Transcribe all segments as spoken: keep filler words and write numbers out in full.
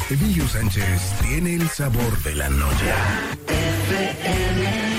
Emilio Sánchez tiene el sabor de la noche. F M.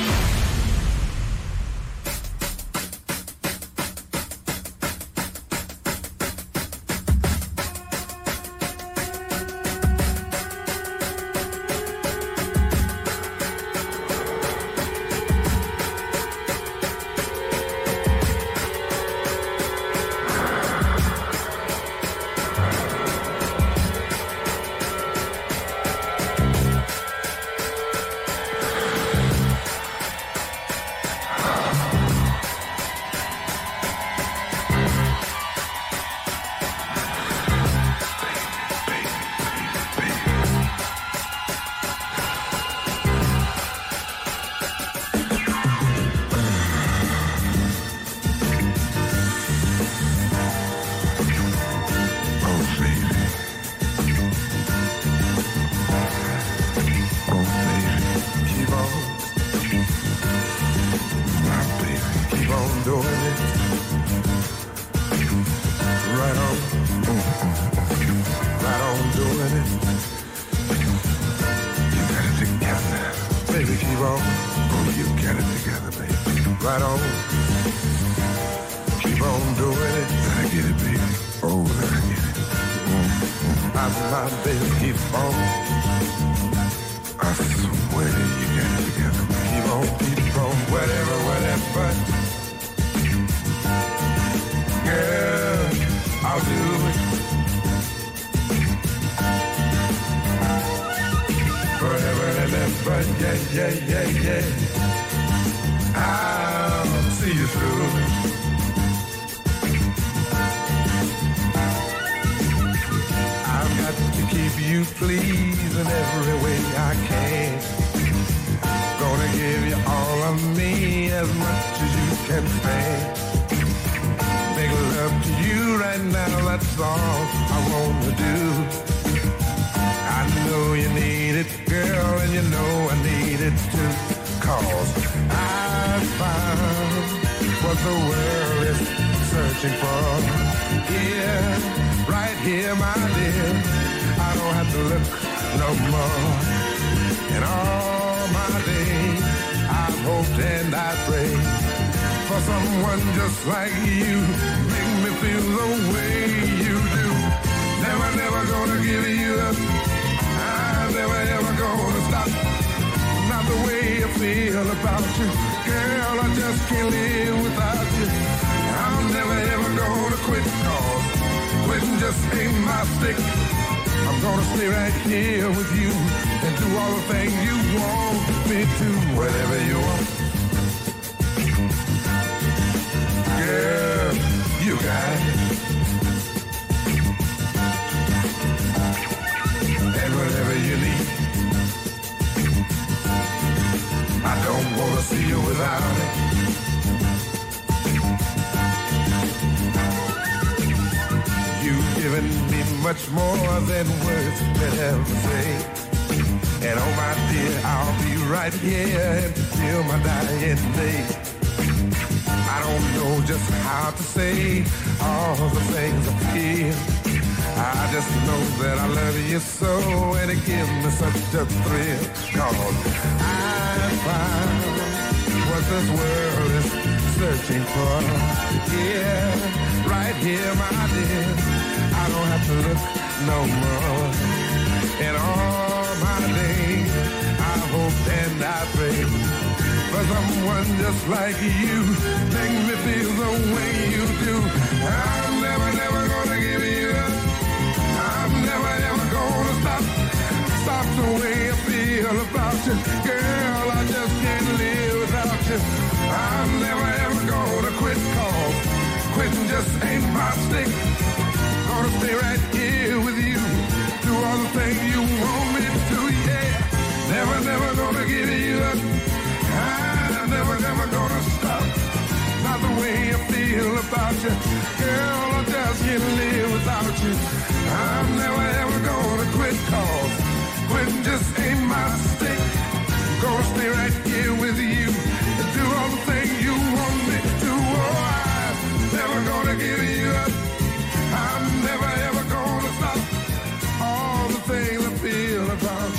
Give you up. I'm never ever gonna stop all the things I feel.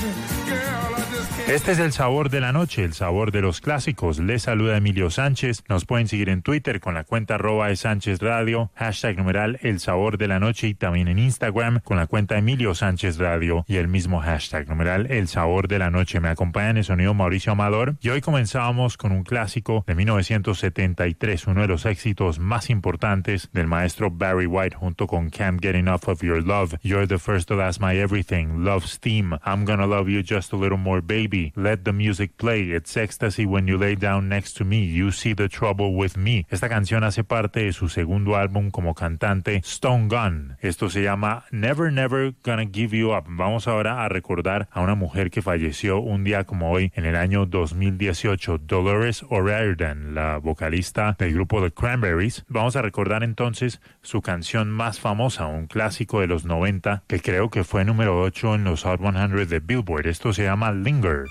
emotion. Girl, I just can't. Este es el sabor de la noche, el sabor de los clásicos. Les saluda Emilio Sánchez. Nos pueden seguir en Twitter con la cuenta arroba de Sánchez Radio, hashtag numeral el sabor de la noche, y también en Instagram con la cuenta Emilio Sánchez Radio y el mismo hashtag numeral el sabor de la noche. Me acompaña en el sonido Mauricio Amador y hoy comenzábamos con un clásico de mil novecientos setenta y tres, uno de los éxitos más importantes del maestro Barry White junto con Can't Get Enough of Your Love, You're the First to Last My Everything, Love's Theme, I'm Gonna Love You Just a Little More Baby, Let the Music Play, It's Ecstasy When You Lay Down Next to Me, You See the Trouble With Me. Esta canción hace parte de su segundo álbum como cantante, Stone Gun. Esto se llama Never Never Gonna Give You Up. Vamos ahora a recordar a una mujer que falleció un día como hoy en el año dos mil dieciocho, Dolores O'Riordan, la vocalista del grupo The Cranberries. Vamos a recordar entonces su canción más famosa, un clásico de los noventa que creo que fue número ocho en los Hot cien de Billboard. Esto se llama Linger.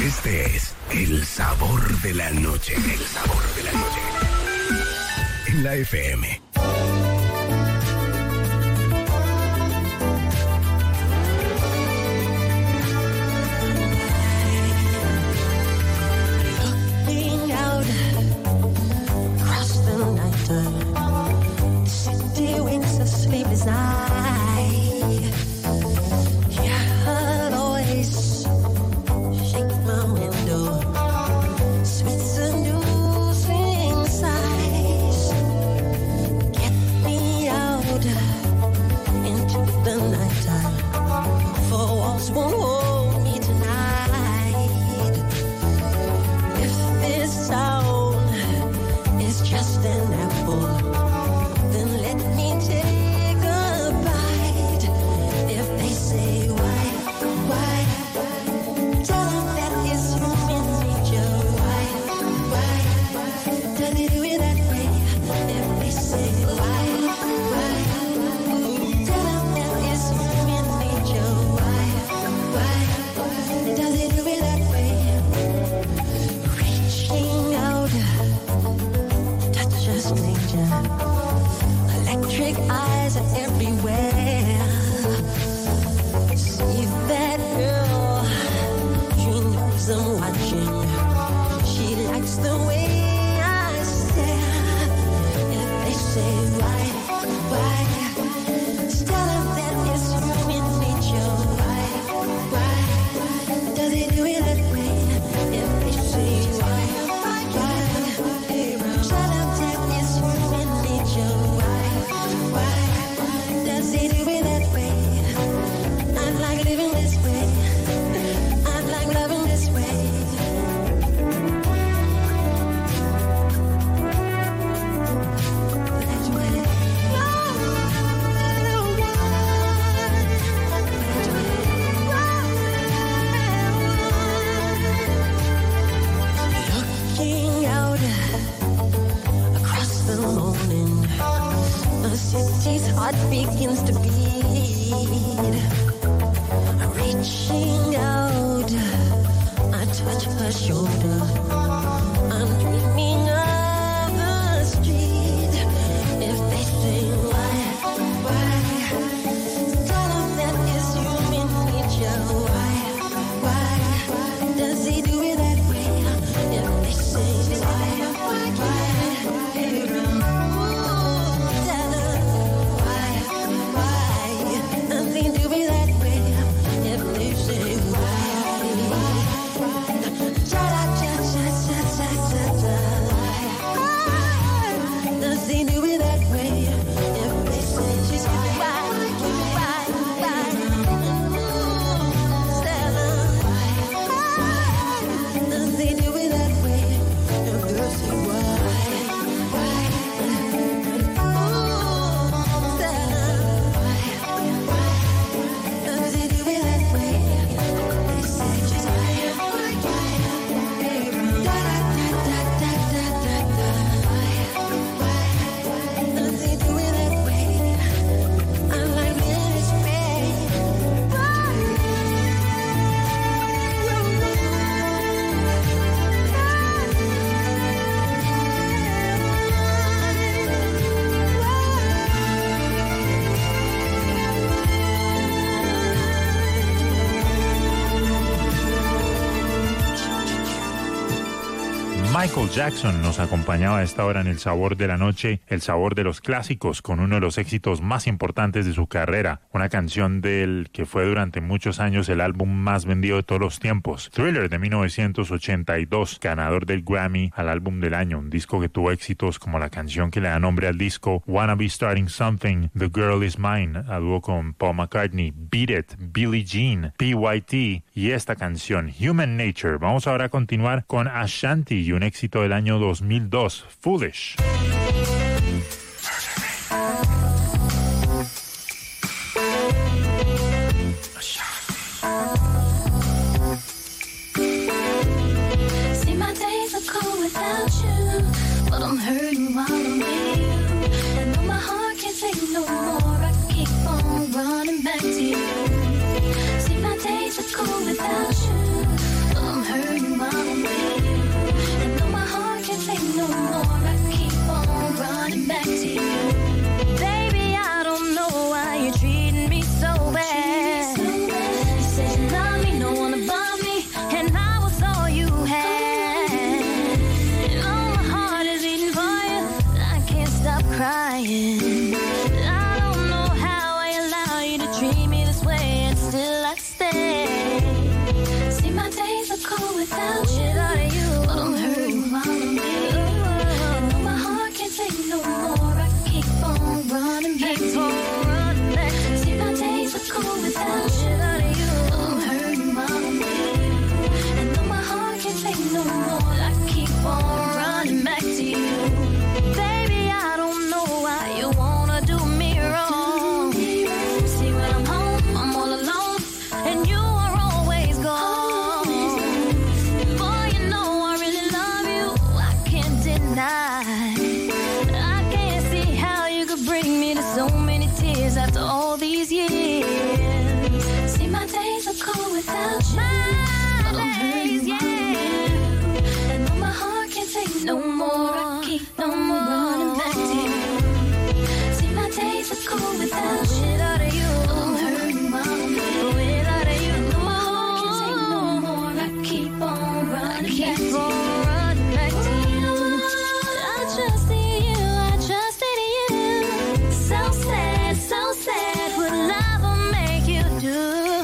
Este es el sabor de la noche. El sabor de la noche. En la F M. Looking out across the night, the city winks a sleepless eye. Hear her voice shake my window, sweet seducing sighs. Get me out into the nighttime, for walls won't hold me tonight. If this sound is just an apple, then let me take a bite. If they say why, why, tell them that it's human nature. Why, why, does it do it that way? If they say why, why, tell them that it's human nature. Why, why, does it do it that way? Reaching out, touch a stranger. Electric eyes are everywhere. See that girl, she knows I'm watching. She likes the way I stare. If they say why, why, tell them that it's human nature. Why, why, does it do it that way? If they say why, why, tell them that it's human nature. Why, why, does it do it that way? I like living this way. I like loving this way. That way. Looking out across the morning, the city's heart begins to beat. Reaching out, I touch her shoulder. I'm dreaming of the street. If they say why, why, tell them that it's human nature. Why, why, does he do it that way? If they say why, why, tell them why, why, does he do it that way? If they say why, cha cha cha cha cha cha cha, does he do it that way? If they say she's why, why, why, tell them why, does he do it that way? If they say why, why, tell them why, does he do it that way? They say she's why, da da da da da da da. Does he do it that way? I like this way. Michael Jackson nos acompañaba a esta hora en El Sabor de la Noche, el sabor de los clásicos, con uno de los éxitos más importantes de su carrera, una canción del que fue durante muchos años el álbum más vendido de todos los tiempos, Thriller de mil novecientos ochenta y dos, ganador del Grammy al álbum del año, un disco que tuvo éxitos como la canción que le da nombre al disco, Wanna Be Starting Something, The Girl Is Mine, a dúo con Paul McCartney, Beat It, Billie Jean, P Y T y esta canción, Human Nature. Vamos ahora a continuar con Ashanti y un éxito del año dos mil dos, Foolish. See, my days are cold without you, but I'm hurting while I'm with you. And though my heart can't take no more, I keep on running back to you. See, my days are cold without you, but I'm hurting without you. But I'm hurting while I'm with you. And though my heart can't take no more, I keep on running back to you. See, my days are cold without you. But I'm hurting while I'm with you. And though my heart can't take no more, I keep on running back to you. Baby, I don't know why you wanna do me wrong. See, when I'm home, I'm all alone, and you are always gone. Boy, you know I really love you, I can't deny. I can't see how you could bring me to so many tears after all these years. See, my days are cold without you. My days, yeah. And though my heart can't take no more, I keep on running back to you. See, my days are cold without you. I'm hurting while I'm without you. And though my heart can't take no more, I keep on running back to you. I trust in you, I trust in you. So sad, so sad, what love will make you do.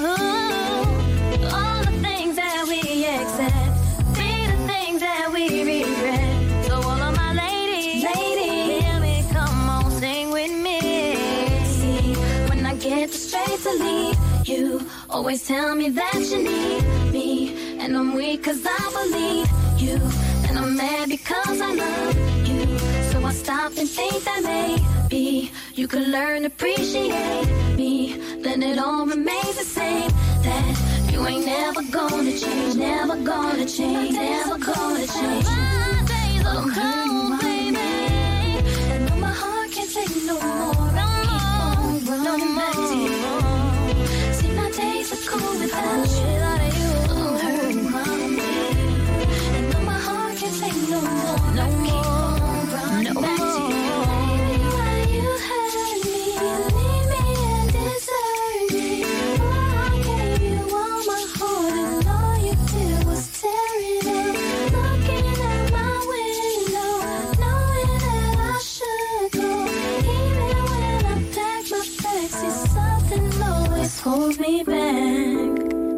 All the things that we accept, be the things that we regret. So all of my ladies, ladies, hear me, come on, sing with me. See, when I get the strength to leave, you always tell me that you need me. And I'm weak cause I believe you, and I'm mad because I love you. So I stop and think that maybe you could learn to appreciate me. Then it all remains the same, that you ain't never gonna change, never gonna change, never gonna change. My days are cold, baby, and though my heart can't take no more, I keep on running back to you. See, my days are cold without you. I'm hurting while I'm with you. And though my heart can't take no more, I keep on running back to you. Baby, why you hurt me, leave me and desert me? Oh, I gave you all my heart and all you did was tear it up. Looking out my window, knowing that I should go. Even when I pack my bags, see, something always holds me back.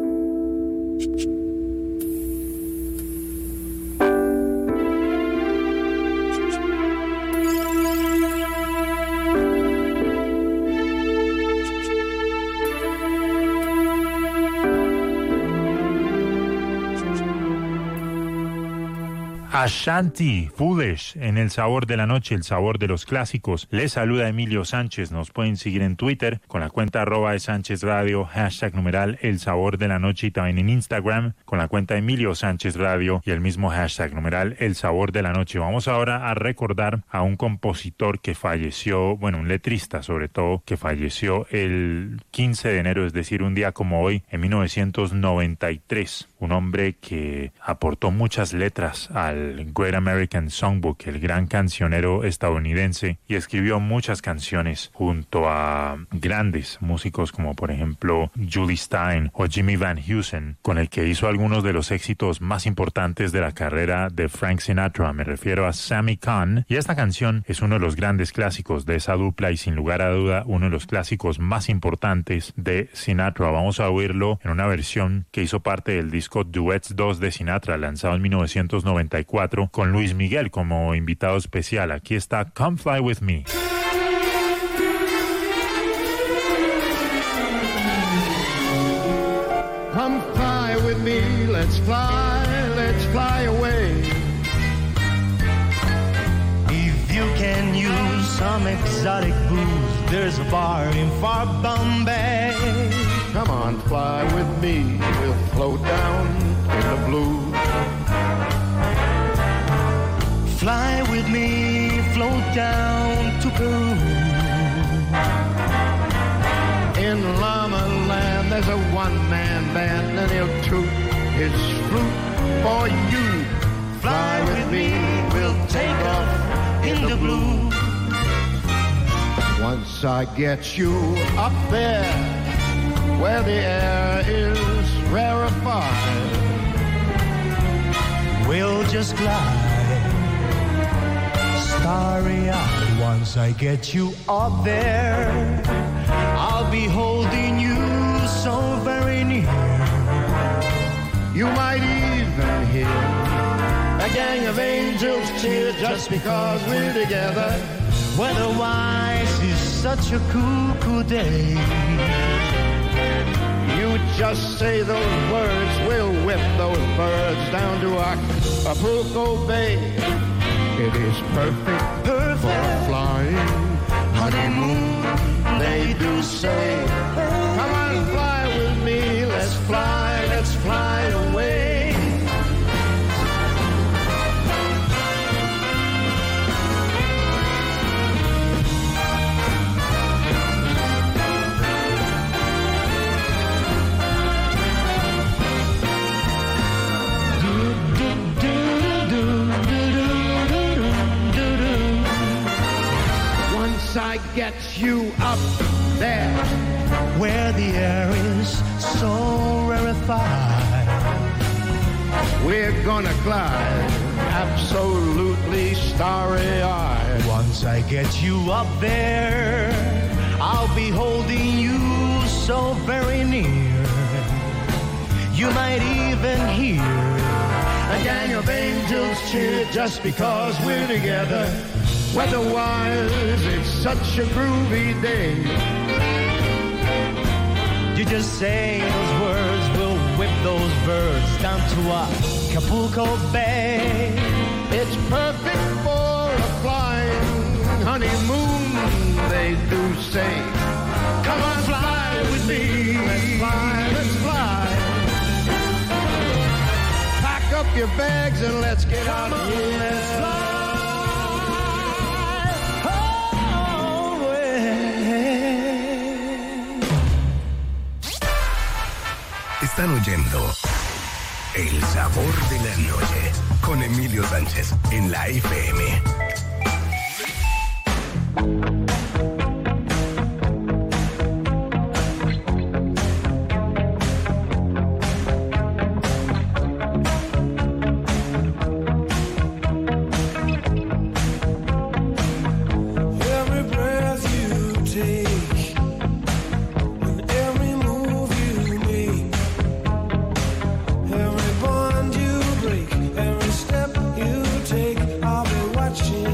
Ashanti, Foolish, en El Sabor de la Noche, el sabor de los clásicos. Les saluda Emilio Sánchez. Nos pueden seguir en Twitter con la cuenta arroba de Sánchez Radio, hashtag numeral El Sabor de la Noche, y también en Instagram con la cuenta Emilio Sánchez Radio y el mismo hashtag numeral El Sabor de la Noche. Vamos ahora a recordar a un compositor que falleció, bueno, un letrista sobre todo, que falleció el quince de enero, es decir, un día como hoy, en mil novecientos noventa y tres. Un hombre que aportó muchas letras al Great American Songbook, el gran cancionero estadounidense, y escribió muchas canciones junto a grandes músicos como por ejemplo Julie Stein o Jimmy Van Heusen, con el que hizo algunos de los éxitos más importantes de la carrera de Frank Sinatra. Me refiero a Sammy Cahn, y esta canción es uno de los grandes clásicos de esa dupla y sin lugar a duda uno de los clásicos más importantes de Sinatra. Vamos a oírlo en una versión que hizo parte del disco Duets dos de Sinatra, lanzado en mil novecientos noventa y cuatro, con Luis Miguel como invitado especial. Aquí está Come Fly With Me. Come fly with me, let's fly, let's fly away. If you can use some exotic booze, there's a bar in far Bombay. Come on, fly with me, we'll float down in the blue. Fly with me, float down to Peru. In Llama Land, there's a one-man band, and he'll toot his flute for you. Fly with me, we'll take off in the blue. Once I get you up there, where the air is rarefied, we'll just glide, starry-eyed. Once I get you up there, I'll be holding you so very near. you might even gang of angels cheer just because we're together. Weather-wise is such a cuckoo day. You just say those words, we'll whip those birds down to Acapulco Bay. It is perfect, perfect for flying honeymoon, they do say. Come on, fly with me, let's fly, let's fly away. I get you up there where the air is so rarefied, we're gonna glide absolutely starry-eyed. Once I get you up there, I'll be holding you so very near. You might even hear a gang of angels cheer just because we're together. Weather-wise, it's such a groovy day. You just say those words, we'll whip those birds down to Acapulco Bay. It's perfect for a flying honeymoon, they do say. Come on, fly with me, let's fly, let's fly. Pack up your bags and let's get out of here. Let's fly. Están oyendo El Sabor de la Noche con Emilio Sánchez en la F M. Every bond you break, every step you take, I'll be watching.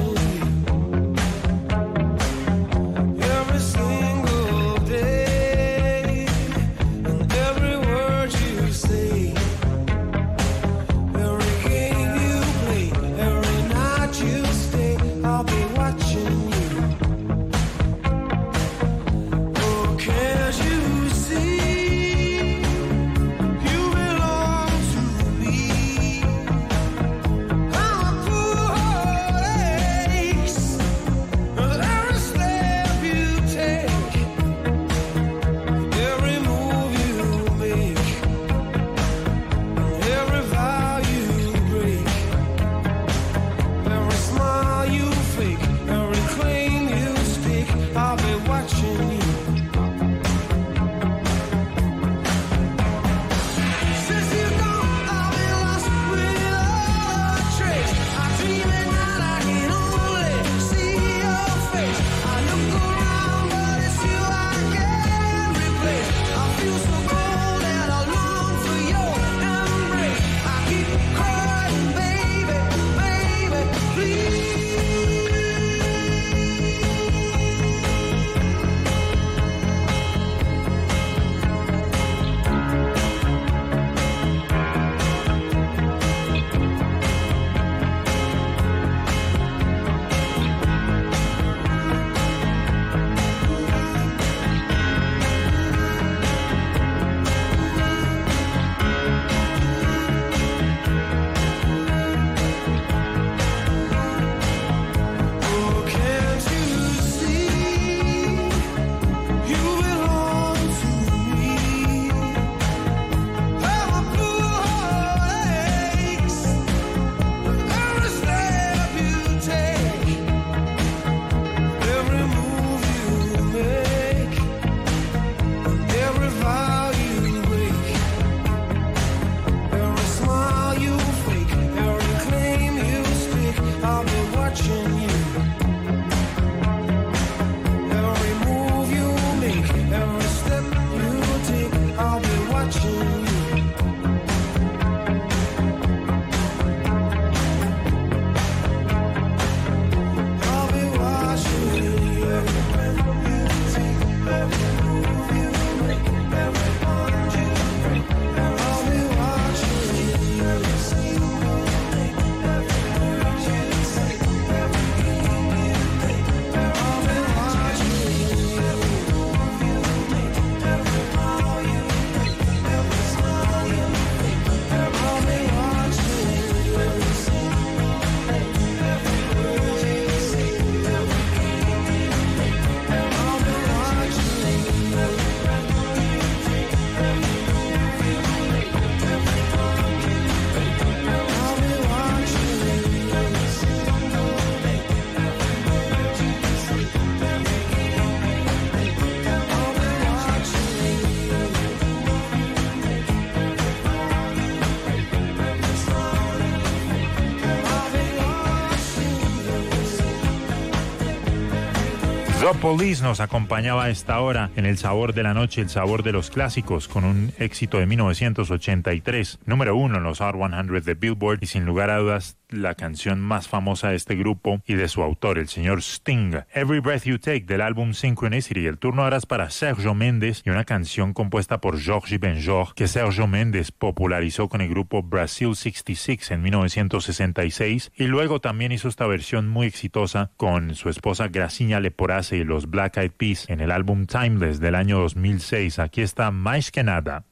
The Police nos acompañaba a esta hora en El Sabor de la Noche, el sabor de los clásicos, con un éxito de mil novecientos ochenta y tres, número uno en los Hot cien de Billboard y sin lugar a dudas la canción más famosa de este grupo y de su autor, el señor Sting. Every Breath You Take del álbum Synchronicity. El turno ahora es para Sergio Méndez y una canción compuesta por Georges Benjor que Sergio Méndez popularizó con el grupo Brasil sesenta y seis en mil novecientos sesenta y seis y luego también hizo esta versión muy exitosa con su esposa Gracinha Leporace y los Black Eyed Peas en el álbum Timeless del año dos mil seis. Aquí está Mais Que Nada.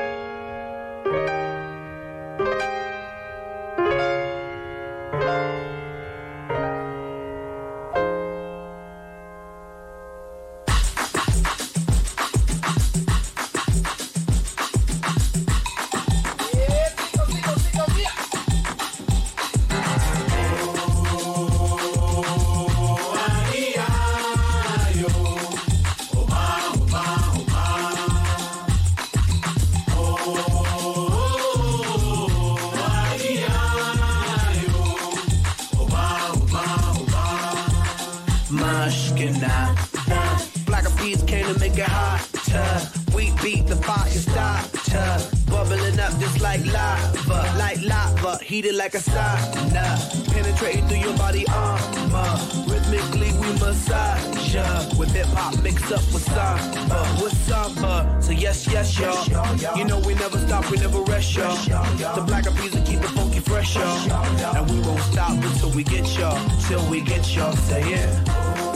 Heated like a sauna, penetrating through your body armor. Rhythmically we massage ya, with hip hop mixed up with samba, with samba. So yes, yes, y'all. You know we never stop, we never rest, y'all. The Black Eyed Peas will keep it funky fresh, y'all. And we won't stop until we get y'all, till we get y'all. Say yeah.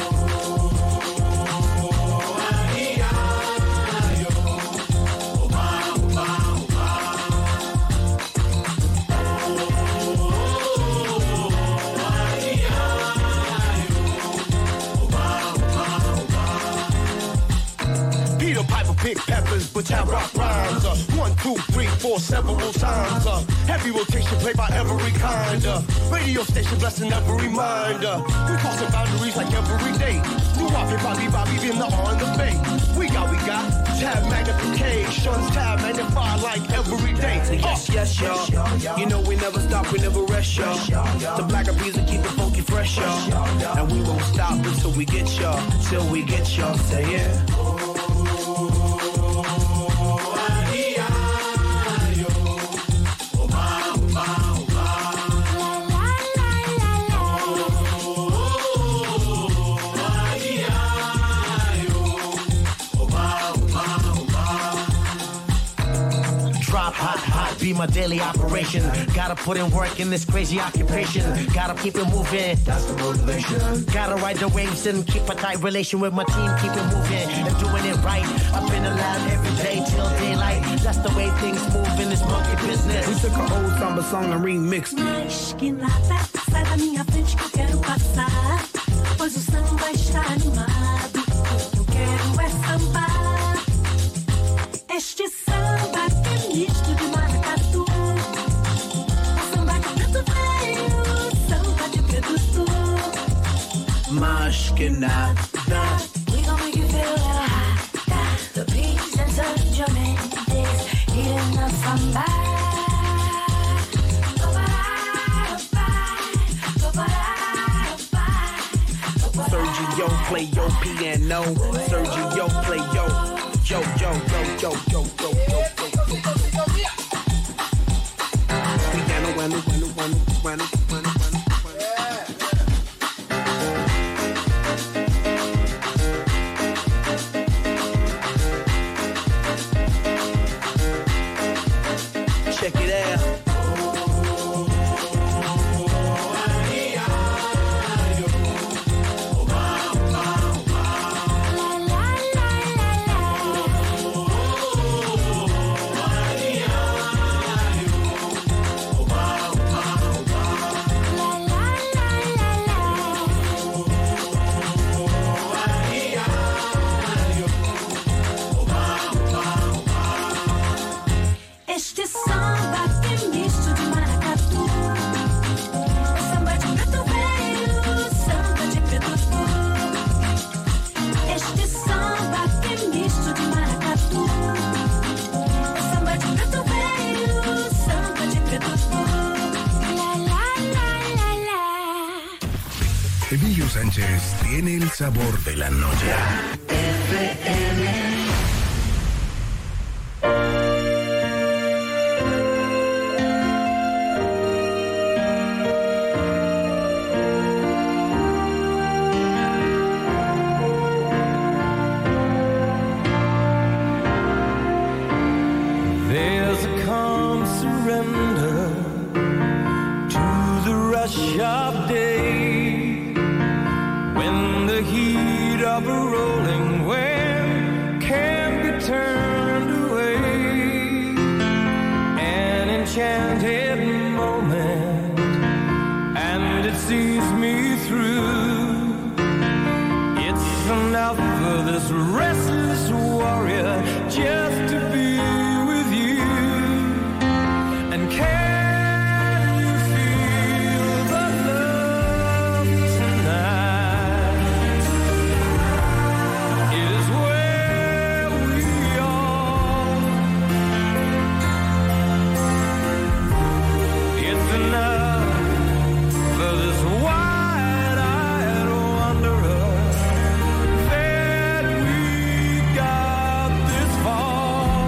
Pick peppers, but have rock rhymes. Uh, one, two, three, four, several times. Uh, heavy rotation played by every kind. Uh, radio station blessing every mind. Uh, we crossing boundaries like every day. New Bobby, Bobby, Bobby, in the on the bay. We got, we got tab magnifications, tab magnify like every day. So yes, yes, y'all. You know we never stop, we never rest, y'all. The Black Eyed Peas will keep it funky fresh, y'all. And we won't stop until we get y'all, till we get y'all. Say yeah. Be my daily operation. Gotta put in work in this crazy occupation. Gotta keep it moving. That's the motivation. Gotta ride the waves and keep a tight relation with my team. Keep it moving and doing it right. Up in the lab every day till daylight. That's the way things move in this monkey business. We took an old samba song and remixed it. Mas que nada, sai da minha frente que eu quero passar. Pois o samba está animado. O que eu quero é sambar. Este samba que é misto de maracatu. O samba que tanto veio, o samba de preto sul. Mas que nada. We gon' make you feel hot. The peace and Sergio Mendes eating the samba. Sergio play your piano. Sergio play yo. Yo, yo, yo, yo, yo, yo, yo, yo, yo, yo. Piano, bueno, bueno, bueno, bueno, bueno, bueno. Check it out. Emilio Sánchez tiene el sabor de la noche. F M. There's a calm surrender to the rush of day when the heat of a rolling wave can be turned away. An enchanted moment, and it sees me through. It's enough for this restless warrior just to be with you. And can you feel the love tonight? It is where we are. It's enough for this wide-eyed wanderer that we got this far.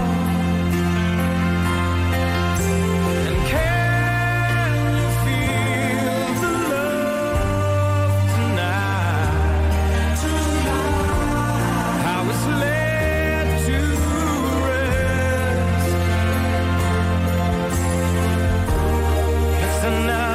And can you feel the love tonight? How it's led to rest. It's enough.